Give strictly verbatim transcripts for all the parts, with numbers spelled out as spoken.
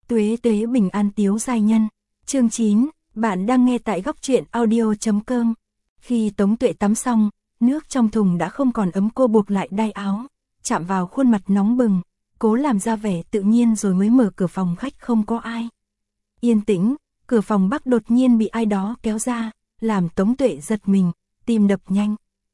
Tuế tuế bình an tiếu giai nhân. Chương chín, bạn đang nghe tại góc truyện audio.com. Khi Tống Tuệ tắm xong, nước trong thùng đã không còn ấm, cô buộc lại đai áo, chạm vào khuôn mặt nóng bừng, cố làm ra vẻ tự nhiên rồi mới mở cửa phòng khách. Không có ai. Yên tĩnh, cửa phòng Bắc đột nhiên bị ai đó kéo ra, làm Tống Tuệ giật mình, tim đập nhanh.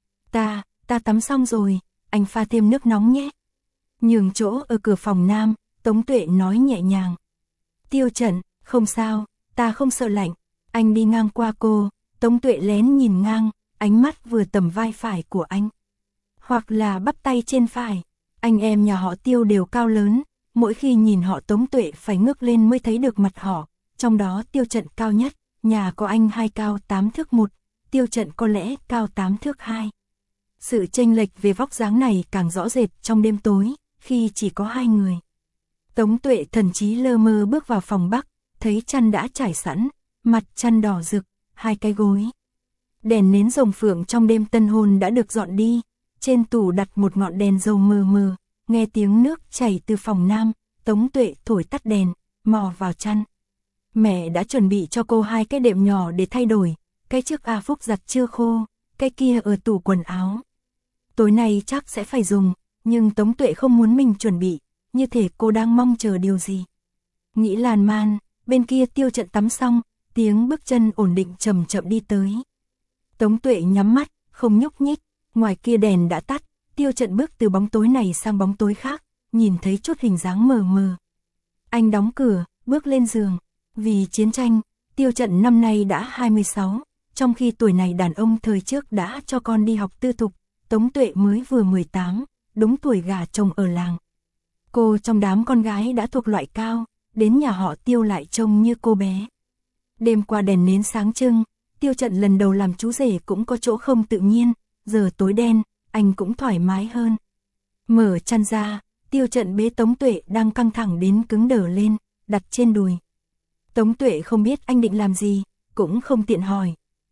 Ta, ta tắm xong rồi, anh pha thêm nước nóng nhé. Nhường chỗ ở cửa phòng Nam, Tống Tuệ nói nhẹ nhàng. Tiêu Trận, không sao, ta không sợ lạnh. Anh đi ngang qua cô, Tống Tuệ lén nhìn ngang, ánh mắt vừa tầm vai phải của anh, hoặc là bắp tay trên phải. Anh em nhà họ Tiêu đều cao lớn, mỗi khi nhìn họ Tống Tuệ phải ngước lên mới thấy được mặt họ, trong đó Tiêu Trận cao nhất, nhà có anh hai cao tám thước một, Tiêu Trận có lẽ cao tám thước hai. Sự chênh lệch về vóc dáng này càng rõ rệt trong đêm tối, khi chỉ có hai người. Tống Tuệ thần trí lơ mơ bước vào phòng Bắc, thấy chăn đã trải sẵn, mặt chăn đỏ rực, hai cái gối. Đèn nến rồng phượng trong đêm tân hôn đã được dọn đi, trên tủ đặt một ngọn đèn dầu mờ mờ, nghe tiếng nước chảy từ phòng Nam, Tống Tuệ thổi tắt đèn, mò vào chăn. Mẹ đã chuẩn bị cho cô hai cái đệm nhỏ để thay đổi, cái trước A Phúc giặt chưa khô, cái kia ở tủ quần áo. Tối nay chắc sẽ phải dùng, nhưng Tống Tuệ không muốn mình chuẩn bị, như thể cô đang mong chờ điều gì. Nghĩ lan man, bên kia Tiêu Trận tắm xong, tiếng bước chân ổn định chậm chậm đi tới. Tống Tuệ nhắm mắt, không nhúc nhích, ngoài kia đèn đã tắt, Tiêu Trận bước từ bóng tối này sang bóng tối khác, nhìn thấy chút hình dáng mờ mờ. Anh đóng cửa, bước lên giường. Vì chiến tranh, Tiêu Trận năm nay đã hai mươi sáu, trong khi tuổi này đàn ông thời trước đã cho con đi học tư thục, Tống Tuệ mới vừa mười tám, đúng tuổi gả chồng ở làng. Cô trong đám con gái đã thuộc loại cao, đến nhà họ Tiêu lại trông như cô bé. Đêm qua đèn nến sáng trưng, Tiêu Trận lần đầu làm chú rể cũng có chỗ không tự nhiên, giờ tối đen, anh cũng thoải mái hơn. Mở chăn ra, Tiêu Trận bế Tống Tuệ đang căng thẳng đến cứng đờ lên, đặt trên đùi. Tống Tuệ không biết anh định làm gì, cũng không tiện hỏi.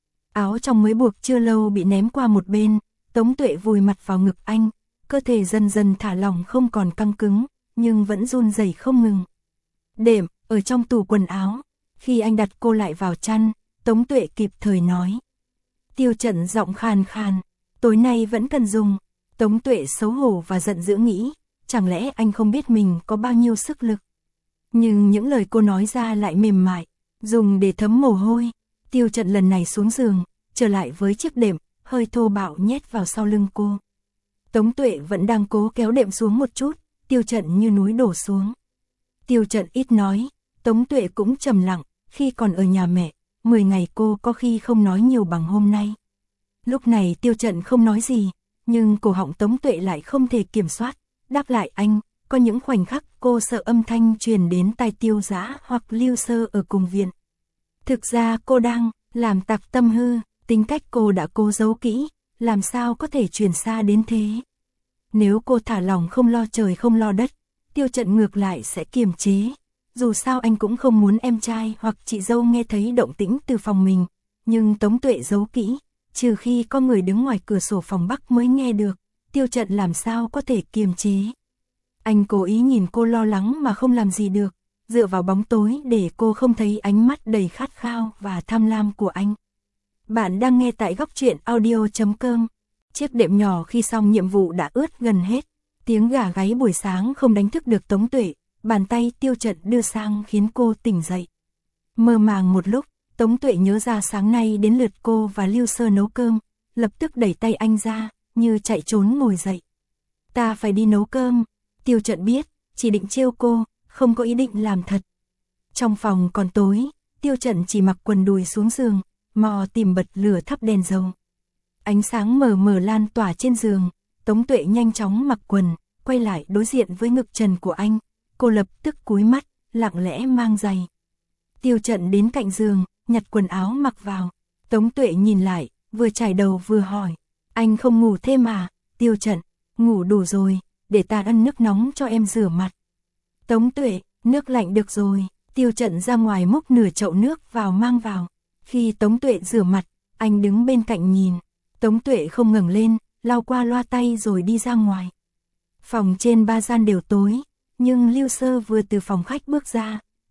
Áo trong mới buộc chưa lâu bị ném qua một bên, Tống Tuệ vùi mặt vào ngực anh, cơ thể dần dần thả lỏng, không còn căng cứng, nhưng vẫn run rẩy không ngừng. Đệm, ở trong tủ quần áo. Khi anh đặt cô lại vào chăn, Tống Tuệ kịp thời nói. Tiêu Trận giọng khàn khàn, tối nay vẫn cần dùng. Tống Tuệ xấu hổ và giận dữ nghĩ, chẳng lẽ anh không biết mình có bao nhiêu sức lực. Nhưng những lời cô nói ra lại mềm mại, dùng để thấm mồ hôi. Tiêu Trận lần này xuống giường, trở lại với chiếc đệm, hơi thô bạo nhét vào sau lưng cô. Tống Tuệ vẫn đang cố kéo đệm xuống một chút, Tiêu Trận như núi đổ xuống. Tiêu Trận ít nói, Tống Tuệ cũng trầm lặng, khi còn ở nhà mẹ, mười ngày cô có khi không nói nhiều bằng hôm nay. Lúc này Tiêu Trận không nói gì, nhưng cổ họng Tống Tuệ lại không thể kiểm soát, đáp lại anh. Có những khoảnh khắc cô sợ âm thanh truyền đến tai Tiêu Dã hoặc Lưu Sơ ở cùng viện. Thực ra cô đang làm tặc tâm hư, tính cách cô đã cố giấu kỹ, làm sao có thể truyền xa đến thế. Nếu cô thả lỏng không lo trời không lo đất, Tiêu Trận ngược lại sẽ kiềm chế. Dù sao anh cũng không muốn em trai hoặc chị dâu nghe thấy động tĩnh từ phòng mình, nhưng Tống Tuệ giấu kỹ, trừ khi có người đứng ngoài cửa sổ phòng Bắc mới nghe được, Tiêu Trận làm sao có thể kiềm chế. Anh cố ý nhìn cô lo lắng mà không làm gì được, dựa vào bóng tối để cô không thấy ánh mắt đầy khát khao và tham lam của anh. Bạn đang nghe tại góc truyện audio.com. Chiếc đệm nhỏ khi xong nhiệm vụ đã ướt gần hết, tiếng gà gáy buổi sáng không đánh thức được Tống Tuệ, bàn tay Tiêu Trận đưa sang khiến cô tỉnh dậy. Mơ màng một lúc, Tống Tuệ nhớ ra sáng nay đến lượt cô và Lưu Sơ nấu cơm, lập tức đẩy tay anh ra, như chạy trốn ngồi dậy. Ta phải đi nấu cơm. Tiêu Trận biết, chỉ định trêu cô, không có ý định làm thật. Trong phòng còn tối, Tiêu Trận chỉ mặc quần đùi xuống giường, mò tìm bật lửa thắp đèn dầu. Ánh sáng mờ mờ lan tỏa trên giường, Tống Tuệ nhanh chóng mặc quần, quay lại đối diện với ngực trần của anh. Cô lập tức cúi mắt, lặng lẽ mang giày. Tiêu Trận đến cạnh giường, nhặt quần áo mặc vào. Tống Tuệ nhìn lại, vừa chải đầu vừa hỏi. Anh không ngủ thêm à? Tiêu Trận, ngủ đủ rồi, để ta ăn nước nóng cho em rửa mặt. Tống Tuệ, nước lạnh được rồi. Tiêu Trận ra ngoài múc nửa chậu nước vào mang vào. Khi Tống Tuệ rửa mặt, anh đứng bên cạnh nhìn. Tống Tuệ không ngẩng lên, lau qua loa tay rồi đi ra ngoài. Phòng trên ba gian đều tối, nhưng Lưu Sơ vừa từ phòng khách bước ra,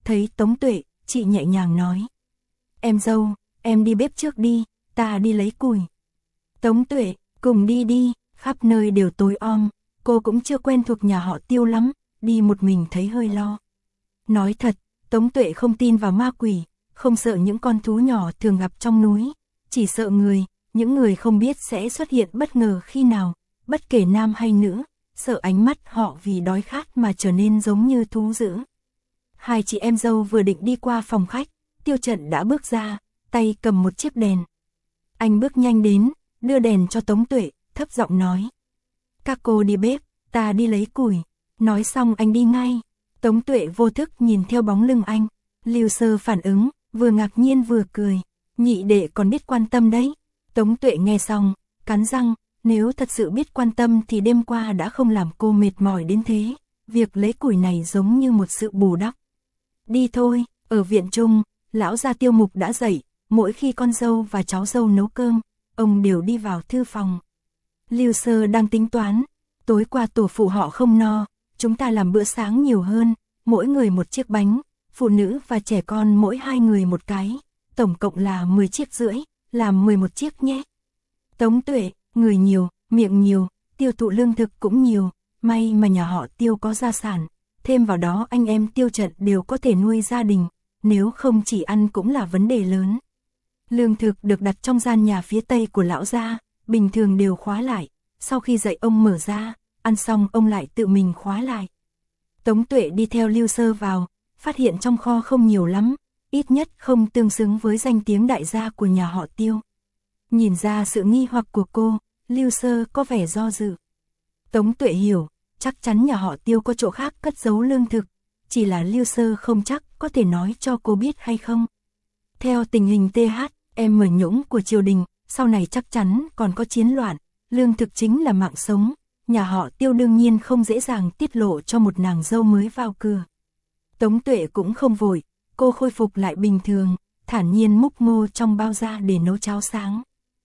Thấy Tống Tuệ, chị nhẹ nhàng nói. Em dâu, em đi bếp trước đi, ta đi lấy củi. Tống Tuệ, cùng đi đi, khắp nơi đều tối om, cô cũng chưa quen thuộc nhà họ Tiêu lắm, đi một mình thấy hơi lo. Nói thật, Tống Tuệ không tin vào ma quỷ, không sợ những con thú nhỏ thường gặp trong núi, chỉ sợ người, những người không biết sẽ xuất hiện bất ngờ khi nào, bất kể nam hay nữ, sợ ánh mắt họ vì đói khát mà trở nên giống như thú dữ. Hai chị em dâu vừa định đi qua phòng khách, Tiêu Trận đã bước ra, tay cầm một chiếc đèn. Anh bước nhanh đến, đưa đèn cho Tống Tuệ, thấp giọng nói. Các cô đi bếp, ta đi lấy củi. Nói xong anh đi ngay. Tống Tuệ vô thức nhìn theo bóng lưng anh. Lưu Sơ phản ứng, vừa ngạc nhiên vừa cười. Nhị đệ còn biết quan tâm đấy. Tống Tuệ nghe xong, cắn răng, nếu thật sự biết quan tâm thì đêm qua đã không làm cô mệt mỏi đến thế. Việc lấy củi này giống như một sự bù đắp. Đi thôi, ở viện trung, lão gia Tiêu Mục đã dậy, mỗi khi con dâu và cháu dâu nấu cơm, ông đều đi vào thư phòng. Lưu Sơ đang tính toán, tối qua tổ phụ họ không no, chúng ta làm bữa sáng nhiều hơn, mỗi người một chiếc bánh, phụ nữ và trẻ con mỗi hai người một cái, tổng cộng là mười chiếc rưỡi, làm mười một chiếc nhé. Tống Tuệ, người nhiều, miệng nhiều, tiêu thụ lương thực cũng nhiều, may mà nhà họ Tiêu có gia sản, thêm vào đó anh em Tiêu Trận đều có thể nuôi gia đình, nếu không chỉ ăn cũng là vấn đề lớn. Lương thực được đặt trong gian nhà phía tây của lão gia, bình thường đều khóa lại, sau khi dậy ông mở ra, ăn xong ông lại tự mình khóa lại. Tống Tuệ đi theo Lưu Sơ vào, phát hiện trong kho không nhiều lắm, ít nhất không tương xứng với danh tiếng đại gia của nhà họ Tiêu. Nhìn ra sự nghi hoặc của cô, Lưu Sơ có vẻ do dự. Tống Tuệ hiểu, chắc chắn nhà họ Tiêu có chỗ khác cất giấu lương thực, chỉ là Lưu Sơ không chắc có thể nói cho cô biết hay không. Theo tình hình tê hát, em mở nhũng của triều đình, sau này chắc chắn còn có chiến loạn, lương thực chính là mạng sống, nhà họ Tiêu đương nhiên không dễ dàng tiết lộ cho một nàng dâu mới vào cửa. Tống Tuệ cũng không vội, cô khôi phục lại bình thường, thản nhiên múc ngô trong bao ra để nấu cháo sáng.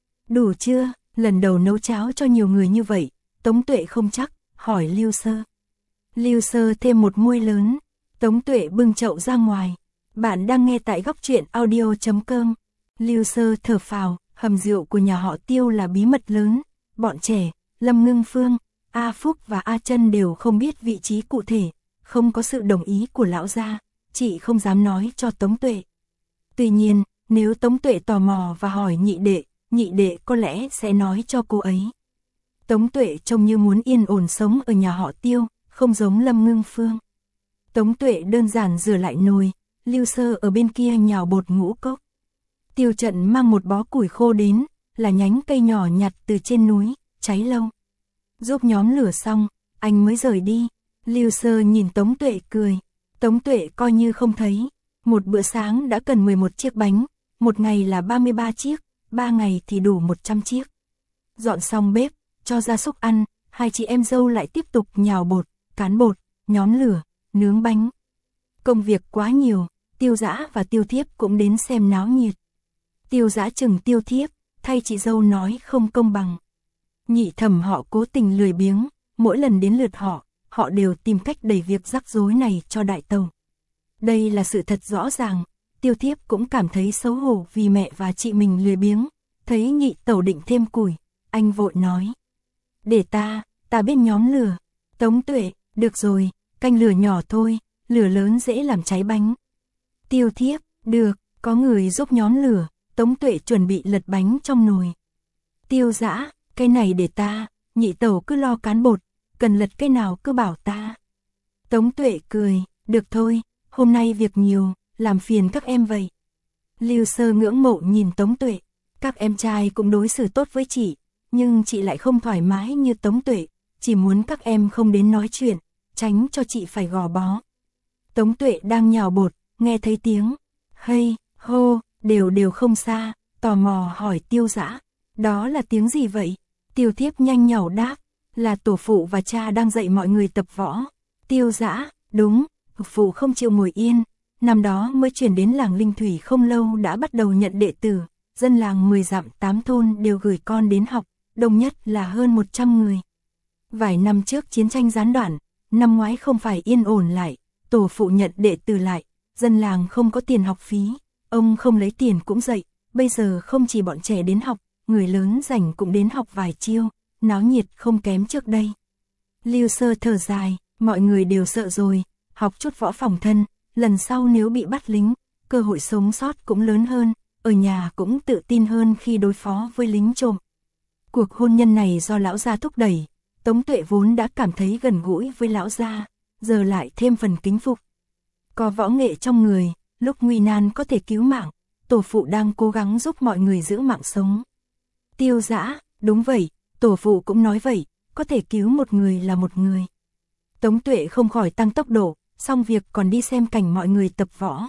Đủ chưa? Lần đầu nấu cháo cho nhiều người như vậy, Tống Tuệ không chắc, hỏi Lưu Sơ. Lưu Sơ thêm một muôi lớn, Tống Tuệ bưng chậu ra ngoài. Bạn đang nghe tại góc truyện audio chấm com. Lưu Sơ thở phào, hầm rượu của nhà họ Tiêu là bí mật lớn, bọn trẻ, Lâm Ngưng Phương, A Phúc và A Trân đều không biết vị trí cụ thể, không có sự đồng ý của lão gia, chị không dám nói cho Tống Tuệ. Tuy nhiên, nếu Tống Tuệ tò mò và hỏi nhị đệ, nhị đệ có lẽ sẽ nói cho cô ấy. Tống Tuệ trông như muốn yên ổn sống ở nhà họ Tiêu, không giống Lâm Ngưng Phương. Tống Tuệ đơn giản rửa lại nồi, Lưu Sơ ở bên kia nhào bột ngũ cốc. Tiêu Trận mang một bó củi khô đến, là nhánh cây nhỏ nhặt từ trên núi, cháy lâu. Giúp nhóm lửa xong, anh mới rời đi. Lưu Sơ nhìn Tống Tuệ cười. Tống Tuệ coi như không thấy. Một bữa sáng đã cần mười một chiếc bánh, một ngày là ba mươi ba chiếc, ba ngày thì đủ một trăm chiếc. Dọn xong bếp, cho gia súc ăn, hai chị em dâu lại tiếp tục nhào bột, cán bột, nhóm lửa, nướng bánh. Công việc quá nhiều, Tiêu Dã và Tiêu Thiếp cũng đến xem náo nhiệt. Tiêu Dã chừng Tiêu Thiếp, thay chị dâu nói không công bằng. Nhị thẩm họ cố tình lười biếng, mỗi lần đến lượt họ, họ đều tìm cách đẩy việc rắc rối này cho đại tàu. Đây là sự thật rõ ràng, Tiêu Thiếp cũng cảm thấy xấu hổ vì mẹ và chị mình lười biếng, thấy nhị tẩu định thêm củi, anh vội nói. Để ta, ta biết nhóm lửa. Tống Tuệ, được rồi, canh lửa nhỏ thôi, lửa lớn dễ làm cháy bánh. Tiêu Thiếp, được, có người giúp nhóm lửa, Tống Tuệ chuẩn bị lật bánh trong nồi. Tiêu Dã, cái này để ta, nhị tẩu cứ lo cán bột, cần lật cái nào cứ bảo ta. Tống Tuệ cười, được thôi, hôm nay việc nhiều, làm phiền các em vậy. Lưu Sơ ngưỡng mộ nhìn Tống Tuệ, các em trai cũng đối xử tốt với chị, nhưng chị lại không thoải mái như Tống Tuệ, chỉ muốn các em không đến nói chuyện, tránh cho chị phải gò bó. Tống Tuệ đang nhào bột, nghe thấy tiếng, hây, hô, đều đều không xa, tò mò hỏi Tiêu Dã, đó là tiếng gì vậy? Tiêu Thiếp nhanh nhảu đáp, là tổ phụ và cha đang dạy mọi người tập võ. Tiêu Dã, đúng, phụ không chịu ngồi yên, năm đó mới chuyển đến làng Linh Thủy không lâu đã bắt đầu nhận đệ tử, dân làng mười dặm tám thôn đều gửi con đến học, đông nhất là hơn một trăm người. Vài năm trước chiến tranh gián đoạn, năm ngoái không phải yên ổn lại, tổ phụ nhận đệ tử lại, dân làng không có tiền học phí, ông không lấy tiền cũng dạy, bây giờ không chỉ bọn trẻ đến học, người lớn rảnh cũng đến học vài chiêu, náo nhiệt không kém trước đây. Lưu Sơ thở dài, mọi người đều sợ rồi, học chút võ phòng thân, lần sau nếu bị bắt lính, cơ hội sống sót cũng lớn hơn, ở nhà cũng tự tin hơn khi đối phó với lính trộm. Cuộc hôn nhân này do lão gia thúc đẩy, Tống Tuệ vốn đã cảm thấy gần gũi với lão gia, giờ lại thêm phần kính phục. Có võ nghệ trong người, lúc nguy nan có thể cứu mạng, tổ phụ đang cố gắng giúp mọi người giữ mạng sống. Tiêu Dã, đúng vậy, tổ phụ cũng nói vậy, có thể cứu một người là một người. Tống Tuệ không khỏi tăng tốc độ, xong việc còn đi xem cảnh mọi người tập võ.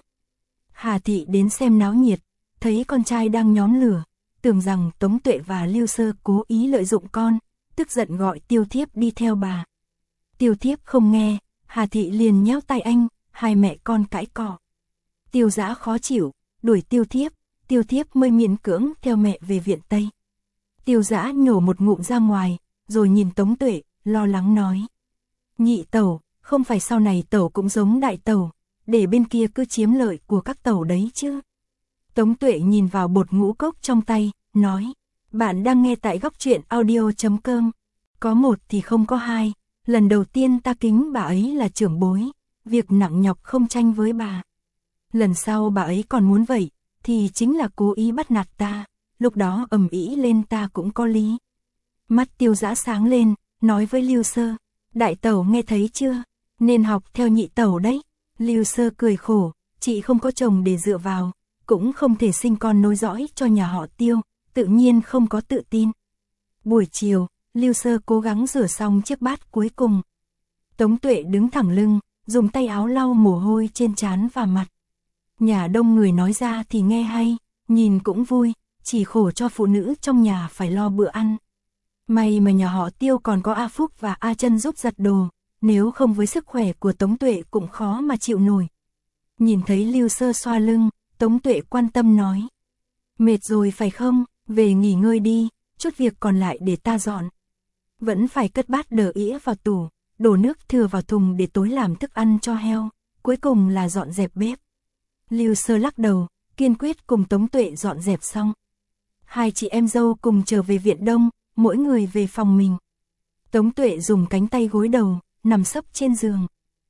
Hà Thị đến xem náo nhiệt, thấy con trai đang nhóm lửa, tưởng rằng Tống Tuệ và Lưu Sơ cố ý lợi dụng con, tức giận gọi Tiêu Thiếp đi theo bà. Tiêu Thiếp không nghe, Hà Thị liền nhéo tay anh, hai mẹ con cãi cọ. Tiêu Dã khó chịu, đuổi Tiêu Thiếp, Tiêu Thiếp mới miễn cưỡng theo mẹ về viện Tây. Tiêu Dã nhổ một ngụm ra ngoài, rồi nhìn Tống Tuệ, lo lắng nói. Nhị tẩu, không phải sau này tẩu cũng giống đại tẩu, để bên kia cứ chiếm lợi của các tẩu đấy chứ. Tống Tuệ nhìn vào bột ngũ cốc trong tay, nói. Bạn đang nghe tại góc truyện audio chấm com. Có một thì không có hai, lần đầu tiên ta kính bà ấy là trưởng bối, việc nặng nhọc không tranh với bà. Lần sau bà ấy còn muốn vậy, thì chính là cố ý bắt nạt ta, lúc đó ầm ĩ lên ta cũng có lý. Mắt Tiêu Dã sáng lên, nói với Lưu Sơ, đại tẩu nghe thấy chưa, nên học theo nhị tẩu đấy. Lưu Sơ cười khổ, chị không có chồng để dựa vào, cũng không thể sinh con nối dõi cho nhà họ Tiêu, tự nhiên không có tự tin. Buổi chiều, Lưu Sơ cố gắng rửa xong chiếc bát cuối cùng. Tống Tuệ đứng thẳng lưng, dùng tay áo lau mồ hôi trên trán và mặt. Nhà đông người nói ra thì nghe hay, nhìn cũng vui, chỉ khổ cho phụ nữ trong nhà phải lo bữa ăn. May mà nhà họ Tiêu còn có A Phúc và A Chân giúp giặt đồ, nếu không với sức khỏe của Tống Tuệ cũng khó mà chịu nổi. Nhìn thấy Lưu Sơ xoa lưng, Tống Tuệ quan tâm nói. Mệt rồi phải không, về nghỉ ngơi đi, chút việc còn lại để ta dọn. Vẫn phải cất bát đờ ĩa vào tủ, đổ nước thừa vào thùng để tối làm thức ăn cho heo, cuối cùng là dọn dẹp bếp. Lưu Sơ lắc đầu, kiên quyết cùng Tống Tuệ dọn dẹp xong. Hai chị em dâu cùng trở về viện đông, mỗi người về phòng mình. Tống Tuệ dùng cánh tay gối đầu, nằm sấp trên giường.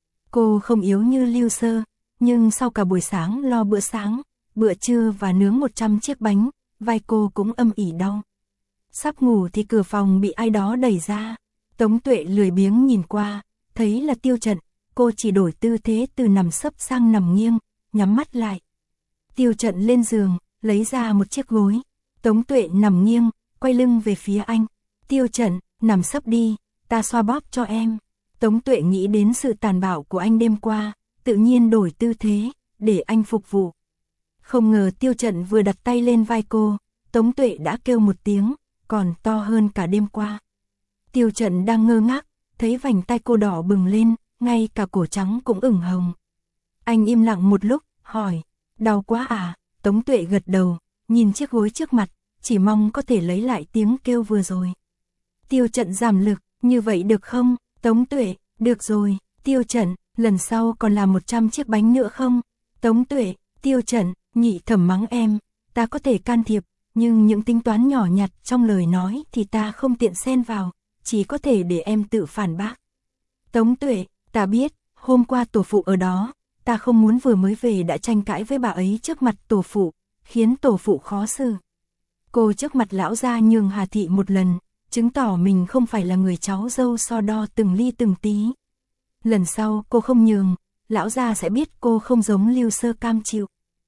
Cô không yếu như Lưu Sơ, nhưng sau cả buổi sáng lo bữa sáng, bữa trưa và nướng một trăm chiếc bánh, vai cô cũng âm ỉ đau. Sắp ngủ thì cửa phòng bị ai đó đẩy ra. Tống Tuệ lười biếng nhìn qua, thấy là Tiêu Trận, cô chỉ đổi tư thế từ nằm sấp sang nằm nghiêng, nhắm mắt lại. Tiêu Trận lên giường, lấy ra một chiếc gối. Tống Tuệ nằm nghiêng, quay lưng về phía anh. Tiêu Trận, nằm sấp đi, ta xoa bóp cho em. Tống Tuệ nghĩ đến sự tàn bạo của anh đêm qua, tự nhiên đổi tư thế, để anh phục vụ. Không ngờ Tiêu Trận vừa đặt tay lên vai cô, Tống Tuệ đã kêu một tiếng, còn to hơn cả đêm qua. Tiêu Trận đang ngơ ngác, thấy vành tay cô đỏ bừng lên, ngay cả cổ trắng cũng ửng hồng. Anh im lặng một lúc, hỏi, đau quá à? Tống Tuệ gật đầu, nhìn chiếc gối trước mặt, chỉ mong có thể lấy lại tiếng kêu vừa rồi. Tiêu Trận giảm lực, như vậy được không? Tống Tuệ, được rồi. Tiêu Trận, lần sau còn làm một trăm chiếc bánh nữa không? Tống Tuệ, Tiêu Trận, nhị thẩm mắng em, ta có thể can thiệp, nhưng những tính toán nhỏ nhặt trong lời nói thì ta không tiện xen vào, chỉ có thể để em tự phản bác. Tống Tuệ, ta biết, hôm qua tổ phụ ở đó, ta không muốn vừa mới về đã tranh cãi với bà ấy trước mặt tổ phụ, khiến tổ phụ khó xử. Cô trước mặt lão gia nhường Hà Thị một lần, chứng tỏ mình không phải là người cháu dâu so đo từng ly từng tí. Lần sau cô không nhường, lão gia sẽ biết cô không giống Lưu Sơ cam chịu.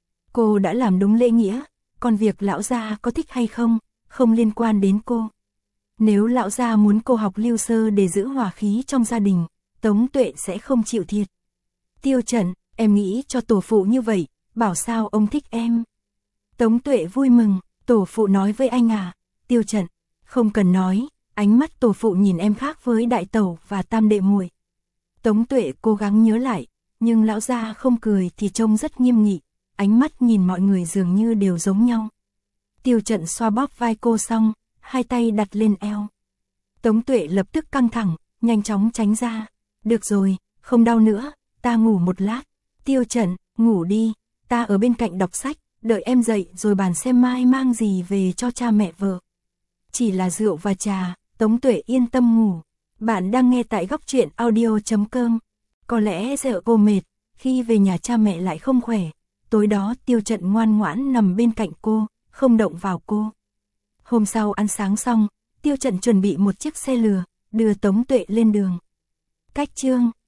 Cô đã làm đúng lễ nghĩa, còn việc lão gia có thích hay không, không liên quan đến cô. Nếu lão gia muốn cô học Lưu Sơ để giữ hòa khí trong gia đình, Tống Tuệ sẽ không chịu thiệt. Tiêu Trận, em nghĩ cho tổ phụ như vậy, bảo sao ông thích em. Tống Tuệ vui mừng, tổ phụ nói với anh à? Tiêu Trận, không cần nói, ánh mắt tổ phụ nhìn em khác với đại tẩu và tam đệ muội. Tống Tuệ cố gắng nhớ lại, nhưng lão gia không cười thì trông rất nghiêm nghị, ánh mắt nhìn mọi người dường như đều giống nhau. Tiêu Trận xoa bóp vai cô xong, hai tay đặt lên eo. Tống Tuệ lập tức căng thẳng, nhanh chóng tránh ra. Được rồi, không đau nữa, ta ngủ một lát. Tiêu Trận, ngủ đi, ta ở bên cạnh đọc sách, đợi em dậy rồi bàn xem mai mang gì về cho cha mẹ vợ. Chỉ là rượu và trà, Tống Tuệ yên tâm ngủ. Bạn đang nghe tại góc truyện audio.com. Có lẽ sợ cô mệt, khi về nhà cha mẹ lại không khỏe. Tối đó Tiêu Trận ngoan ngoãn nằm bên cạnh cô, không động vào cô. Hôm sau ăn sáng xong, Tiêu Trận chuẩn bị một chiếc xe lừa, đưa Tống Tuệ lên đường. Cách chương